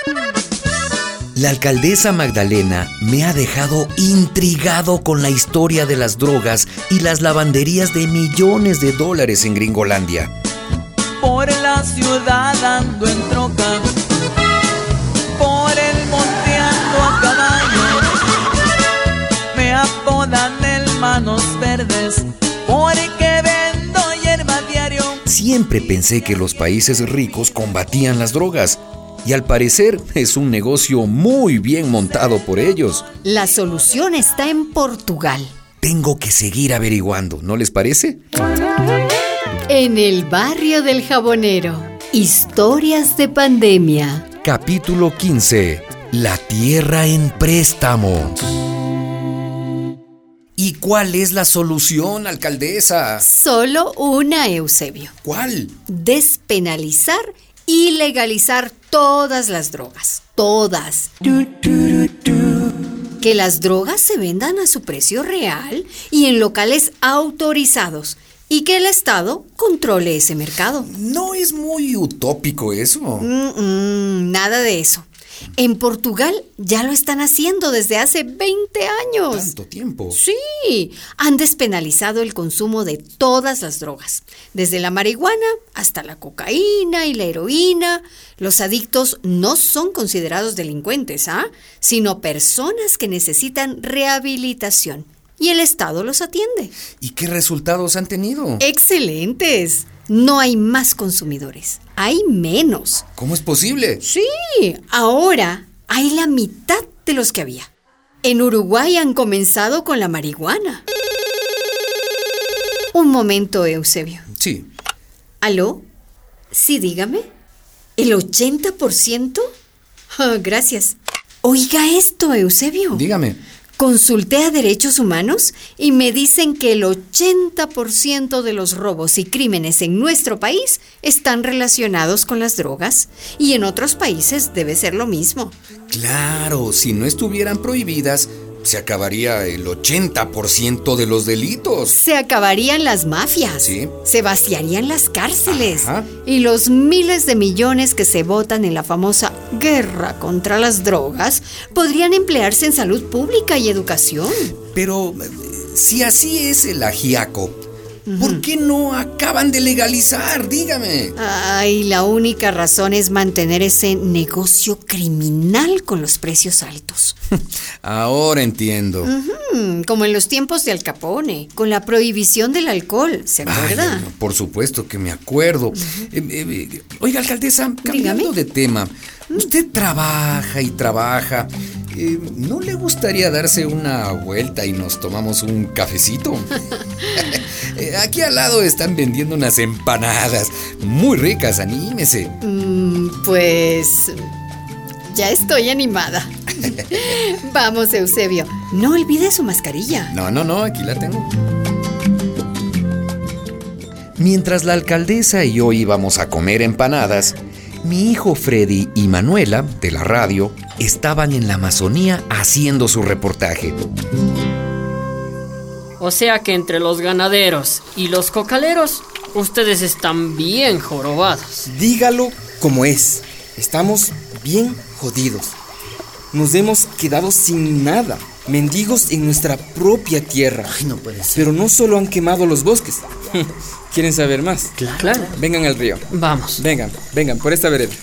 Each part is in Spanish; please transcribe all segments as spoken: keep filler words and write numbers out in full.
La alcaldesa Magdalena me ha dejado intrigado con la historia de las drogas y las lavanderías de millones de dólares en Gringolandia. Por la ciudad ando en troca, por el monte ando a caballo. Me apodan el Manos Verdes porque vendo hierba diario. Siempre pensé que los países ricos combatían las drogas. Y al parecer es un negocio muy bien montado por ellos. La solución está en Portugal. Tengo que seguir averiguando, ¿no les parece? En el barrio del Jabonero, historias de pandemia. Capítulo quince. La tierra en préstamo. ¿Y cuál es la solución, alcaldesa? Solo una, Eusebio. ¿Cuál? Despenalizar y legalizar todas las drogas. Todas. Que las drogas se vendan a su precio real y en locales autorizados. Y que el Estado controle ese mercado. ¿No es muy utópico eso? Mm-mm, nada de eso. En Portugal ya lo están haciendo desde hace veinte años. ¿Tanto tiempo? Sí, han despenalizado el consumo de todas las drogas, desde la marihuana hasta la cocaína y la heroína. Los adictos no son considerados delincuentes, ¿ah? Sino personas que necesitan rehabilitación y el Estado los atiende. ¿Y qué resultados han tenido? ¡Excelentes! No hay más consumidores, hay menos. ¿Cómo es posible? Sí, ahora hay la mitad de los que había. En Uruguay han comenzado con la marihuana. Un momento, Eusebio. Sí. ¿Aló? Sí, dígame. ¿El ochenta por ciento? Oh, gracias. Oiga esto, Eusebio. Dígame. Consulté a Derechos Humanos y me dicen que el ochenta por ciento de los robos y crímenes en nuestro país están relacionados con las drogas y en otros países debe ser lo mismo. Claro, si no estuvieran prohibidas, se acabaría el ochenta por ciento de los delitos. Se acabarían las mafias. Sí. Se vaciarían las cárceles. Ajá. Y los miles de millones que se botan en la famosa guerra contra las drogas podrían emplearse en salud pública y educación. Pero si así es el ajiaco, ¿por qué no acaban de legalizar? Dígame. Ay, la única razón es mantener ese negocio criminal con los precios altos. Ahora entiendo. Uh-huh, como en los tiempos de Al Capone, con la prohibición del alcohol, ¿se acuerda? Ay, por supuesto que me acuerdo. Uh-huh. eh, eh, oiga, alcaldesa, cambiando Dígame. de tema, usted trabaja y trabaja. Eh, ¿No le gustaría darse una vuelta y nos tomamos un cafecito? eh, aquí al lado están vendiendo unas empanadas muy ricas, anímese. Mm, pues ya estoy animada. Vamos, Eusebio, no olvide su mascarilla. No, no, no, aquí la tengo. Mientras la alcaldesa y yo íbamos a comer empanadas, mi hijo Freddy y Manuela, de la radio, estaban en la Amazonía haciendo su reportaje. O sea que entre los ganaderos y los cocaleros, ustedes están bien jorobados. Dígalo como es. Estamos bien jodidos. Nos hemos quedado sin nada. Mendigos en nuestra propia tierra. Ay, no puede ser. Pero no solo han quemado los bosques. ¿Quieren saber más? Claro. Claro. Vengan al río. Vamos. Vengan, vengan, por esta vereda.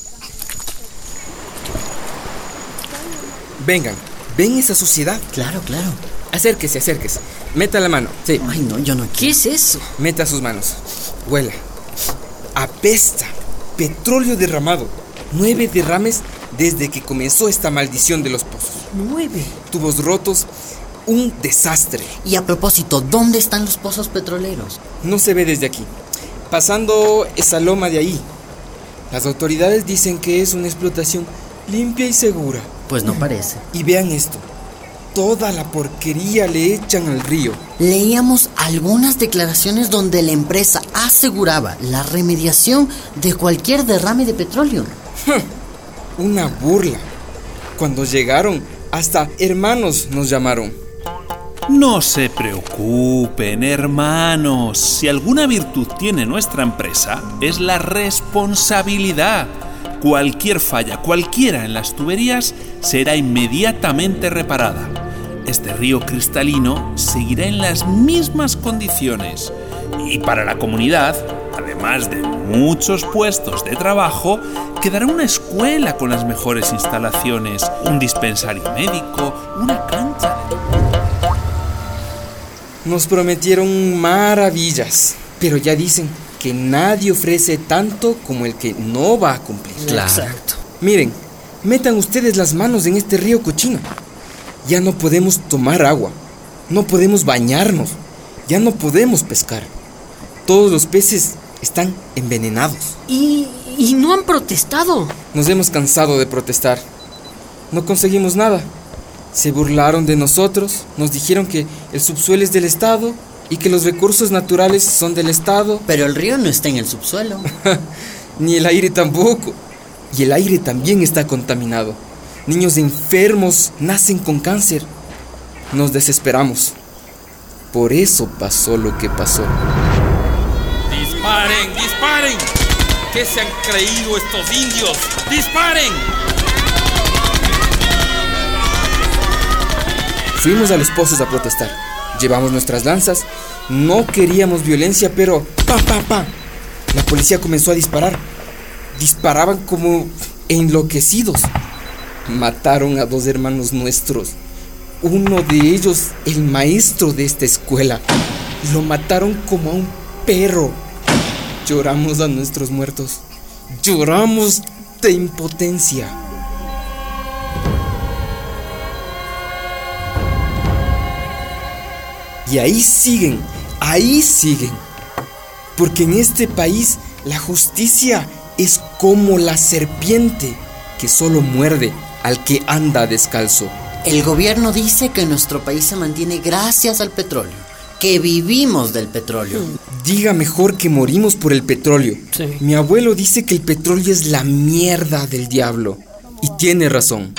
Vengan, ¿ven esa suciedad? Claro, claro. Acérquese, acérquese. Meta la mano. Sí. Ay, no, yo no quiero. ¿Qué es eso? Meta sus manos. Huela. Apesta. Petróleo derramado. Nueve derrames desde que comenzó esta maldición de los pozos. Nueve. Tubos rotos. Un desastre. Y a propósito, ¿dónde están los pozos petroleros? No se ve desde aquí. Pasando esa loma de ahí. Las autoridades dicen que es una explotación limpia y segura. Pues no parece. Y vean esto. Toda la porquería le echan al río. Leíamos algunas declaraciones donde la empresa aseguraba la remediación de cualquier derrame de petróleo. Una burla. Cuando llegaron, hasta hermanos nos llamaron. No se preocupen, hermanos. Si alguna virtud tiene nuestra empresa, es la responsabilidad. cualquier falla, cualquiera en las tuberías, será inmediatamente reparada. Este río cristalino seguirá en las mismas condiciones. Y para la comunidad, además de muchos puestos de trabajo, quedará una escuela con las mejores instalaciones, un dispensario médico, una cancha de... Nos prometieron maravillas, pero ya dicen que nadie ofrece tanto como el que no va a cumplir. Claro. Exacto. Miren, metan ustedes las manos en este río cochino. Ya no podemos tomar agua, no podemos bañarnos, ya no podemos pescar. Todos los peces están envenenados. Y, y no han protestado. Nos hemos cansado de protestar. No conseguimos nada. Se burlaron de nosotros, nos dijeron que el subsuelo es del Estado y que los recursos naturales son del Estado. Pero el río no está en el subsuelo. Ni el aire tampoco. Y el aire también está contaminado. Niños enfermos nacen con cáncer. Nos desesperamos. Por eso pasó lo que pasó. ¡Disparen! ¡Disparen! ¿Qué se han creído estos indios? ¡Disparen! Fuimos a los pozos a protestar. Llevamos nuestras lanzas. No queríamos violencia, pero ¡pa, pa, pa! La policía comenzó a disparar. Disparaban como enloquecidos. Mataron a dos hermanos nuestros. Uno de ellos, el maestro de esta escuela. Lo mataron como a un perro. Lloramos a nuestros muertos. Lloramos de impotencia. Y ahí siguen, ahí siguen. Porque en este país la justicia es como la serpiente que solo muerde al que anda descalzo. El gobierno dice que nuestro país se mantiene gracias al petróleo, que vivimos del petróleo. Diga mejor que morimos por el petróleo. Sí. Mi abuelo dice que el petróleo es la mierda del diablo. Y tiene razón.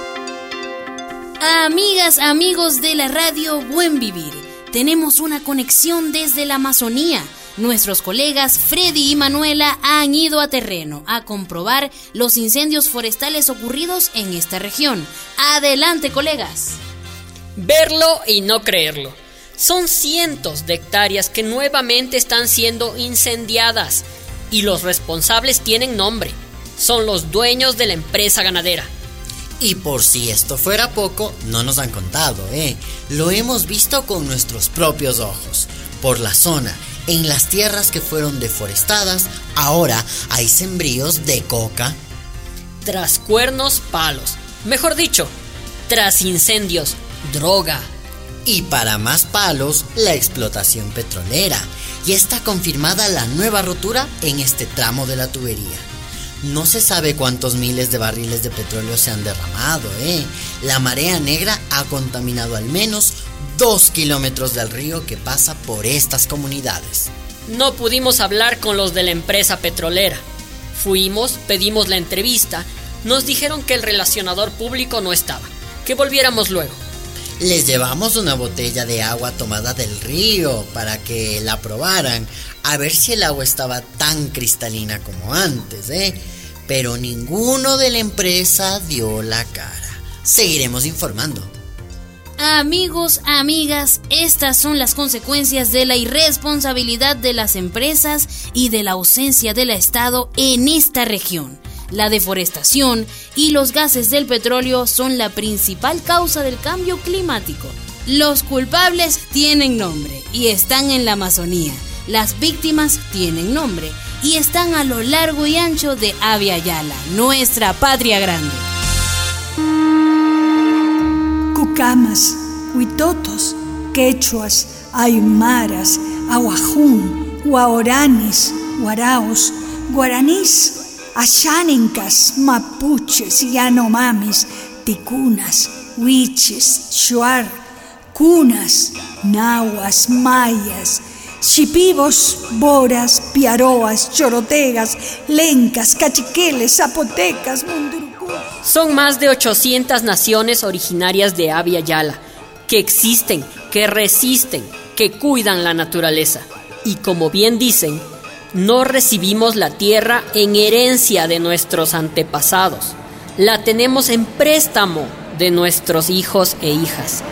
Amigas, amigos de la radio Buen Vivir, tenemos una conexión desde la Amazonía. Nuestros colegas Freddy y Manuela han ido a terreno a comprobar los incendios forestales ocurridos en esta región. Adelante, colegas. Verlo y no creerlo. Son cientos de hectáreas que nuevamente están siendo incendiadas y los responsables tienen nombre. Son los dueños de la empresa ganadera. Y por si esto fuera poco, no nos han contado, ¿eh? Lo hemos visto con nuestros propios ojos. Por la zona, en las tierras que fueron deforestadas, ahora hay sembríos de coca. Tras cuernos, palos. Mejor dicho, tras incendios, droga. Y para más palos, la explotación petrolera. Y está confirmada la nueva rotura en este tramo de la tubería. No se sabe cuántos miles de barriles de petróleo se han derramado, ¿eh? La marea negra ha contaminado al menos dos kilómetros del río que pasa por estas comunidades. No pudimos hablar con los de la empresa petrolera. Fuimos, pedimos la entrevista, nos dijeron que el relacionador público no estaba, que volviéramos luego. Les llevamos una botella de agua tomada del río para que la probaran, a ver si el agua estaba tan cristalina como antes, ¿eh? Pero ninguno de la empresa dio la cara. Seguiremos informando. Amigos, amigas, estas son las consecuencias de la irresponsabilidad de las empresas y de la ausencia del Estado en esta región. La deforestación y los gases del petróleo son la principal causa del cambio climático. Los culpables tienen nombre y están en la Amazonía. Las víctimas tienen nombre y están a lo largo y ancho de Abya Yala, nuestra patria grande. Cucamas, huitotos, quechuas, aymaras, aguajún, guaoranis, guaraos, guaranís, ashánincas, mapuches, yanomamis, ticunas, huiches, shuar, cunas, nahuas, mayas, chipivos, boras, piaroas, chorotegas, lencas, cachiqueles, zapotecas, mundurucú. Son más de ochocientas naciones originarias de Abya Yala, que existen, que resisten, que cuidan la naturaleza. Y como bien dicen, No recibimos la tierra en herencia de nuestros antepasados. La tenemos en préstamo de nuestros hijos e hijas.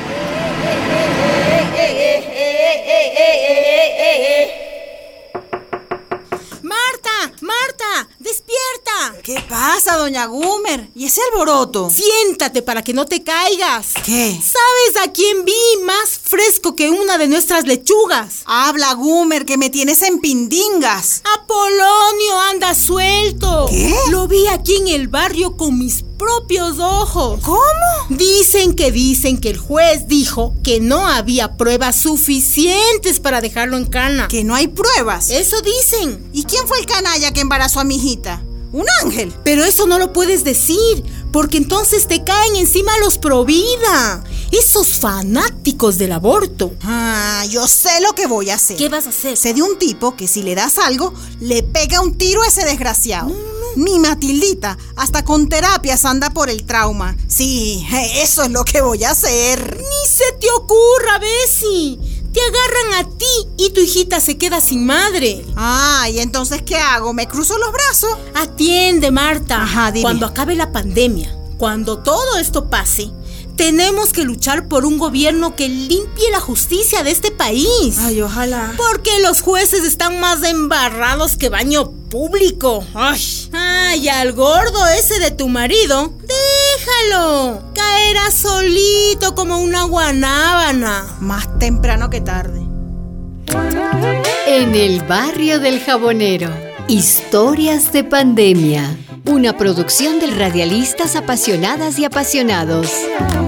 ¡Marta! ¡Marta! ¡Despierta! ¿Qué pasa, doña Gumer? ¿Y ese alboroto? Siéntate para que no te caigas. ¿Qué? ¿Sabes a quién vi más fresco que una de nuestras lechugas? Habla, Gumer, que me tienes en pindingas. Apolonio anda suelto. ¿Qué? Lo vi aquí en el barrio con mis propios ojos. ¿Cómo? Dicen que dicen que el juez dijo que no había pruebas suficientes para dejarlo en cana. ¿Que no hay pruebas? Eso dicen. ¿Y quién fue el canalla que embarazó a mi hijita? ¿Un ángel? Pero eso no lo puedes decir, porque entonces te caen encima los provida, esos fanáticos del aborto. Ah, yo sé lo que voy a hacer. ¿Qué vas a hacer? Sé de un tipo que si le das algo, le pega un tiro a ese desgraciado. No, no. Mi Matildita, hasta con terapias anda por el trauma. Sí, eso es lo que voy a hacer. Ni se te ocurra, Bessie. Te agarran a ti y tu hijita se queda sin madre. Ah, ¿y entonces qué hago? ¿Me cruzo los brazos? Atiende, Marta. Ajá, dime. Cuando acabe la pandemia, cuando todo esto pase, tenemos que luchar por un gobierno que limpie la justicia de este país. Ay, ojalá. Porque los jueces están más embarrados que baño público. Ay, ay, al gordo ese de tu marido, déjalo. Caerá solito como una guanábana. Más temprano que tarde. En el barrio del Jabonero, historias de pandemia. Una producción de radialistas apasionadas y apasionados.